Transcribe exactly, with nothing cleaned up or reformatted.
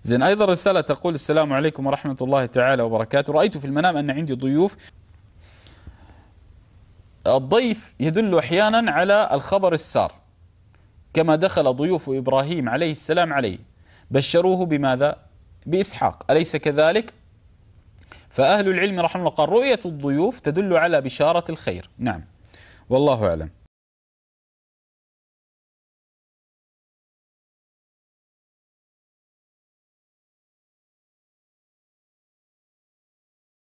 زين. أيضا رسالة تقول: السلام عليكم ورحمة الله تعالى وبركاته، رأيت في المنام أن عندي ضيوف. الضيف يدل أحيانا على الخبر السار، كما دخل ضيوف إبراهيم عليه السلام عليه بشروه بماذا؟ بإسحاق، أليس كذلك؟ فأهل العلم رحمه الله قال: رؤية الضيوف تدل على بشارة الخير. نعم، والله أعلم.